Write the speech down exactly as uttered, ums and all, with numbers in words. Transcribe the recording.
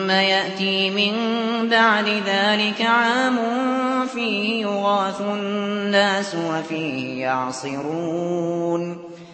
ثُمَّ يَأْتِي مِن بَعْدِ ذَٰلِكَ عَامٌ فِيهِ يُغَاثُ النَّاسُ وَفِيهِ يَعْصِرُونَ